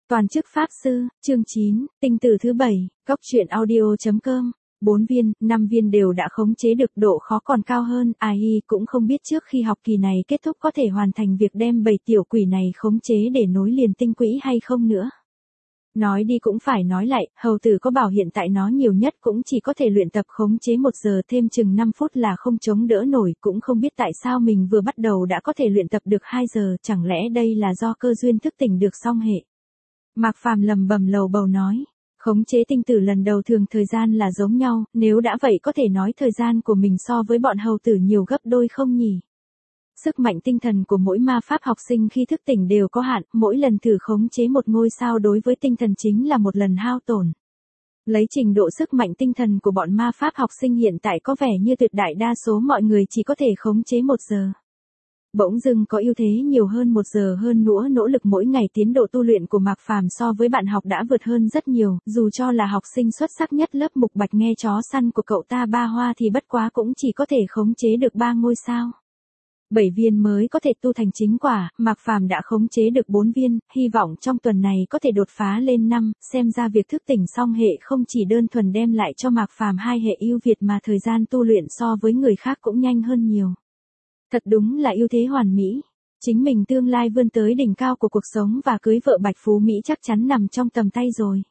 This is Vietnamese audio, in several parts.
Toàn chức Pháp Sư, chương 9, tinh tử thứ 7, góc truyện audio.com. 4 viên, 5 viên đều đã khống chế được, độ khó còn cao hơn, ai cũng không biết trước khi học kỳ này kết thúc có thể hoàn thành việc đem 7 tiểu quỷ này khống chế để nối liền tinh quỹ hay không nữa. Nói đi cũng phải nói lại, hầu tử có bảo hiện tại nó nhiều nhất cũng chỉ có thể luyện tập khống chế 1 giờ, thêm chừng 5 phút là không chống đỡ nổi, cũng không biết tại sao mình vừa bắt đầu đã có thể luyện tập được 2 giờ, chẳng lẽ đây là do cơ duyên thức tỉnh được song hệ. Mạc Phàm lầm bầm lầu bầu nói, khống chế tinh tử lần đầu thường thời gian là giống nhau, nếu đã vậy có thể nói thời gian của mình so với bọn hầu tử nhiều gấp đôi không nhỉ? Sức mạnh tinh thần của mỗi ma pháp học sinh khi thức tỉnh đều có hạn, mỗi lần thử khống chế một ngôi sao đối với tinh thần chính là một lần hao tổn. Lấy trình độ sức mạnh tinh thần của bọn ma pháp học sinh hiện tại có vẻ như tuyệt đại đa số mọi người chỉ có thể khống chế 1 giờ. Bỗng dưng có ưu thế nhiều hơn 1 giờ hơn nữa, nỗ lực mỗi ngày tiến độ tu luyện của Mạc Phàm so với bạn học đã vượt hơn rất nhiều, dù cho là học sinh xuất sắc nhất lớp Mục Bạch nghe chó săn của cậu ta Ba Hoa thì bất quá cũng chỉ có thể khống chế được 3 ngôi sao. 7 viên mới có thể tu thành chính quả, Mạc Phàm đã khống chế được 4 viên, hy vọng trong tuần này có thể đột phá lên 5, xem ra việc thức tỉnh song hệ không chỉ đơn thuần đem lại cho Mạc Phàm 2 hệ ưu việt mà thời gian tu luyện so với người khác cũng nhanh hơn nhiều. Thật đúng là ưu thế hoàn mỹ. Chính mình tương lai vươn tới đỉnh cao của cuộc sống và cưới vợ Bạch Phú Mỹ chắc chắn nằm trong tầm tay rồi.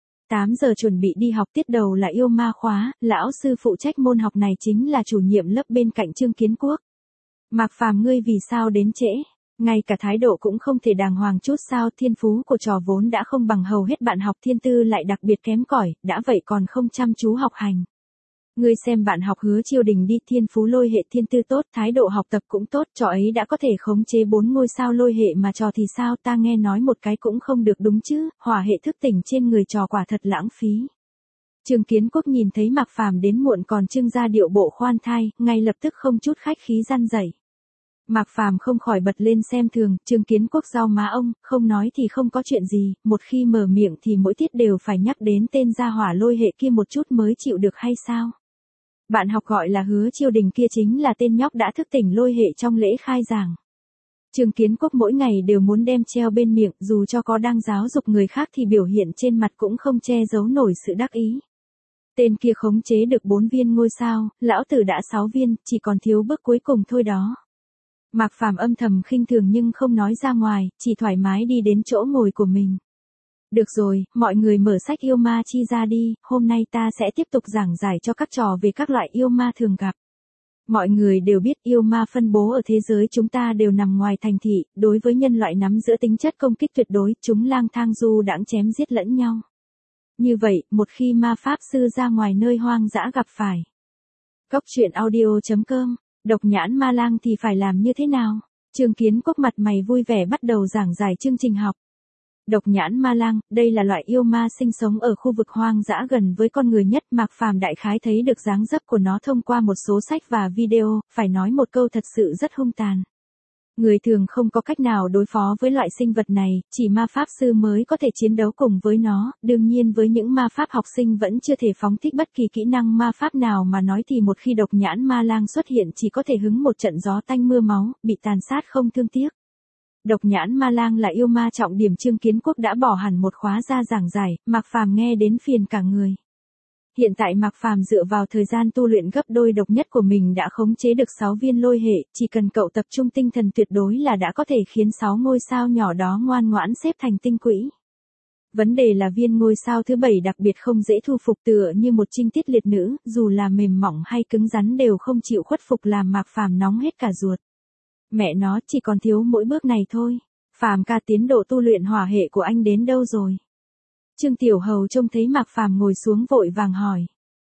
8 giờ chuẩn bị đi học, tiết đầu là yêu ma khóa, lão sư phụ trách môn học này chính là chủ nhiệm lớp bên cạnh Trương Kiến Quốc. Mạc Phàm ngươi vì sao đến trễ? Ngay cả thái độ cũng không thể đàng hoàng chút sao? Thiên phú của trò vốn đã không bằng hầu hết bạn học, thiên tư lại đặc biệt kém cỏi, đã vậy còn không chăm chú học hành. Ngươi xem bạn học Hứa Chiêu Đình đi, thiên phú lôi hệ, thiên tư tốt, thái độ học tập cũng tốt, trò ấy đã có thể khống chế 4 ngôi sao lôi hệ mà trò thì sao? Ta nghe nói một cái cũng không được đúng chứ, hỏa hệ thức tỉnh trên người trò quả thật lãng phí. Trương Kiến Quốc nhìn thấy Mạc Phàm đến muộn còn trưng ra điệu bộ khoan thai, ngay lập tức không chút khách khí răn dạy. Mạc Phàm không khỏi bật lên xem thường, Trương Kiến Quốc rau má ông, không nói thì không có chuyện gì, một khi mở miệng thì mỗi tiết đều phải nhắc đến tên gia hỏa lôi hệ kia một chút mới chịu được hay sao? Bạn học gọi là Hứa Chiêu Đình kia chính là tên nhóc đã thức tỉnh lôi hệ trong lễ khai giảng. Trương Kiến Quốc mỗi ngày đều muốn đem treo bên miệng, dù cho có đang giáo dục người khác thì biểu hiện trên mặt cũng không che giấu nổi sự đắc ý. Tên kia khống chế được 4 viên ngôi sao, lão tử đã 6 viên, chỉ còn thiếu bước cuối cùng thôi đó. Mạc Phàm âm thầm khinh thường nhưng không nói ra ngoài, chỉ thoải mái đi đến chỗ ngồi của mình. Được rồi, mọi người mở sách yêu ma chi ra đi, hôm nay ta sẽ tiếp tục giảng giải cho các trò về các loại yêu ma thường gặp. Mọi người đều biết yêu ma phân bố ở thế giới chúng ta đều nằm ngoài thành thị, đối với nhân loại nắm giữ tính chất công kích tuyệt đối, chúng lang thang du đãng chém giết lẫn nhau. Như vậy, một khi ma pháp sư ra ngoài nơi hoang dã gặp phải góc truyện audio.com, độc nhãn ma lang thì phải làm như thế nào? Trương Kiến Quốc mặt mày vui vẻ bắt đầu giảng giải chương trình học. Độc nhãn ma lang, đây là loại yêu ma sinh sống ở khu vực hoang dã gần với con người nhất. Mạc Phàm đại khái thấy được dáng dấp của nó thông qua một số sách và video, phải nói một câu thật sự rất hung tàn. Người thường không có cách nào đối phó với loại sinh vật này, chỉ ma pháp sư mới có thể chiến đấu cùng với nó, đương nhiên với những ma pháp học sinh vẫn chưa thể phóng thích bất kỳ kỹ năng ma pháp nào mà nói thì một khi độc nhãn ma lang xuất hiện chỉ có thể hứng một trận gió tanh mưa máu, bị tàn sát không thương tiếc. Độc nhãn ma lang là yêu ma trọng điểm, Trương Kiến Quốc đã bỏ hẳn một khóa ra giảng giải, Mạc Phàm nghe đến phiền cả người. Hiện tại Mạc Phàm dựa vào thời gian tu luyện gấp đôi độc nhất của mình đã khống chế được 6 viên lôi hệ, chỉ cần cậu tập trung tinh thần tuyệt đối là đã có thể khiến 6 ngôi sao nhỏ đó ngoan ngoãn xếp thành tinh quỹ. Vấn đề là viên ngôi sao thứ 7 đặc biệt không dễ thu phục, tựa như một trinh tiết liệt nữ, dù là mềm mỏng hay cứng rắn đều không chịu khuất phục, làm Mạc Phàm nóng hết cả ruột. Mẹ nó, chỉ còn thiếu mỗi bước này thôi. Phàm ca, tiến độ tu luyện hỏa hệ của anh đến đâu rồi? Trương Tiểu Hầu trông thấy Mạc Phàm ngồi xuống vội vàng hỏi.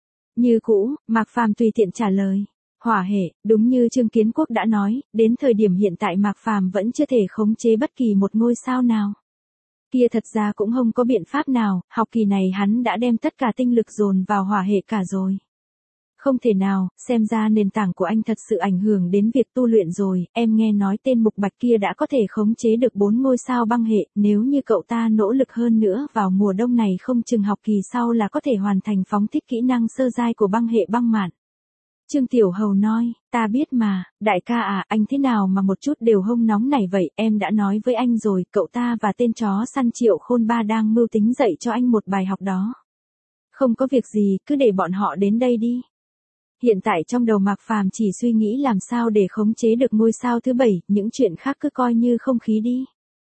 Như cũ, Mạc Phàm tùy tiện trả lời. Hỏa hệ, đúng như Trương Kiến Quốc đã nói, đến thời điểm hiện tại Mạc Phàm vẫn chưa thể khống chế bất kỳ một ngôi sao nào. Kia thật ra cũng không có biện pháp nào, học kỳ này hắn đã đem tất cả tinh lực dồn vào hỏa hệ cả rồi. Không thể nào, xem ra nền tảng của anh thật sự ảnh hưởng đến việc tu luyện rồi, em nghe nói tên Mục Bạch kia đã có thể khống chế được 4 ngôi sao băng hệ, nếu như cậu ta nỗ lực hơn nữa vào mùa đông này không chừng học kỳ sau là có thể hoàn thành phóng thích kỹ năng sơ giai của băng hệ băng mạn. Trương Tiểu Hầu nói, ta biết mà, đại ca à, anh thế nào mà một chút đều hông nóng này vậy, em đã nói với anh rồi, cậu ta và tên chó săn Triệu Khôn Ba đang mưu tính dạy cho anh một bài học đó. Không có việc gì, cứ để bọn họ đến đây đi. Hiện tại trong đầu Mạc Phàm chỉ suy nghĩ làm sao để khống chế được ngôi sao thứ 7, những chuyện khác cứ coi như không khí đi.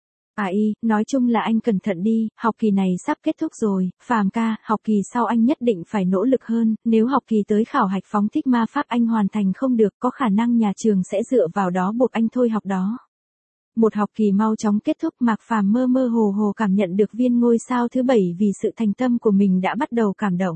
Nói chung là anh cẩn thận đi, học kỳ này sắp kết thúc rồi, Phàm ca, học kỳ sau anh nhất định phải nỗ lực hơn, nếu học kỳ tới khảo hạch phóng thích ma pháp anh hoàn thành không được, có khả năng nhà trường sẽ dựa vào đó buộc anh thôi học đó. Một học kỳ mau chóng kết thúc, Mạc Phàm mơ mơ hồ hồ cảm nhận được viên ngôi sao thứ 7 vì sự thành tâm của mình đã bắt đầu cảm động.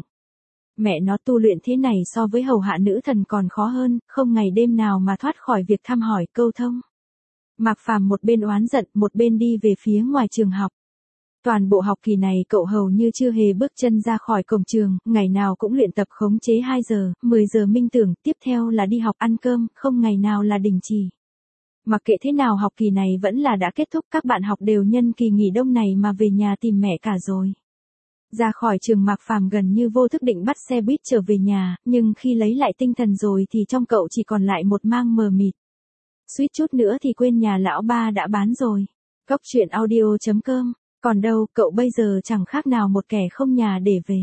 Mẹ nó, tu luyện thế này so với hầu hạ nữ thần còn khó hơn, không ngày đêm nào mà thoát khỏi việc thăm hỏi câu thông. Mạc Phàm một bên oán giận, một bên đi về phía ngoài trường học. Toàn bộ học kỳ này cậu hầu như chưa hề bước chân ra khỏi cổng trường, ngày nào cũng luyện tập khống chế 2 giờ, 10 giờ minh tưởng, tiếp theo là đi học ăn cơm, không ngày nào là đình chỉ. Mặc kệ thế nào học kỳ này vẫn là đã kết thúc, các bạn học đều nhân kỳ nghỉ đông này mà về nhà tìm mẹ cả rồi. Ra khỏi trường Mạc Phàm gần như vô thức định bắt xe buýt trở về nhà, nhưng khi lấy lại tinh thần rồi thì trong cậu chỉ còn lại một mang mờ mịt. Suýt chút nữa thì quên nhà lão ba đã bán rồi. Cóc truyện audio.com, còn đâu, cậu bây giờ chẳng khác nào một kẻ không nhà để về.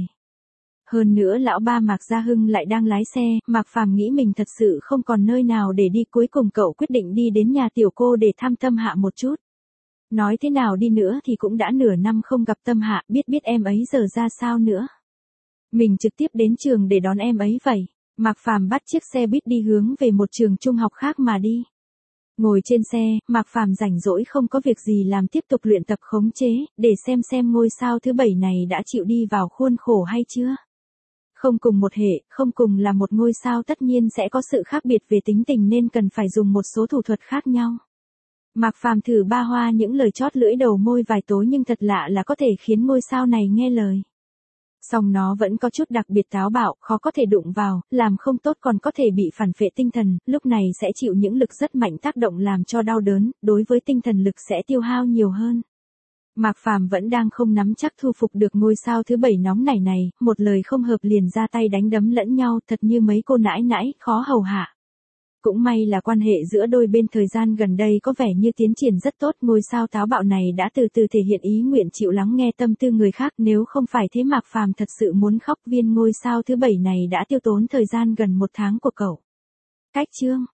Hơn nữa lão ba Mạc Gia Hưng lại đang lái xe, Mạc Phàm nghĩ mình thật sự không còn nơi nào để đi, cuối cùng cậu quyết định đi đến nhà tiểu cô để thăm Tâm Hạ một chút. Nói thế nào đi nữa thì cũng đã nửa năm không gặp Tâm Hạ, biết em ấy giờ ra sao nữa. Mình trực tiếp đến trường để đón em ấy vậy. Mạc Phàm bắt chiếc xe buýt đi hướng về một trường trung học khác mà đi. Ngồi trên xe, Mạc Phàm rảnh rỗi không có việc gì làm, tiếp tục luyện tập khống chế, để xem ngôi sao thứ 7 này đã chịu đi vào khuôn khổ hay chưa. Không cùng một hệ, không cùng là một ngôi sao tất nhiên sẽ có sự khác biệt về tính tình nên cần phải dùng một số thủ thuật khác nhau. Mạc Phàm thử ba hoa những lời chót lưỡi đầu môi vài tối nhưng thật lạ là có thể khiến ngôi sao này nghe lời. Song nó vẫn có chút đặc biệt táo bạo, khó có thể đụng vào, làm không tốt còn có thể bị phản phệ tinh thần, lúc này sẽ chịu những lực rất mạnh tác động làm cho đau đớn, đối với tinh thần lực sẽ tiêu hao nhiều hơn. Mạc Phàm vẫn đang không nắm chắc thu phục được ngôi sao thứ 7 nóng nảy này, một lời không hợp liền ra tay đánh đấm lẫn nhau, thật như mấy cô nãi nãi, khó hầu hạ. Cũng may là quan hệ giữa đôi bên thời gian gần đây có vẻ như tiến triển rất tốt, ngôi sao táo bạo này đã từ từ thể hiện ý nguyện chịu lắng nghe tâm tư người khác, nếu không phải thế Mạc Phàm thật sự muốn khóc, viên ngôi sao thứ 7 này đã tiêu tốn thời gian gần 1 tháng của cậu. Cách chương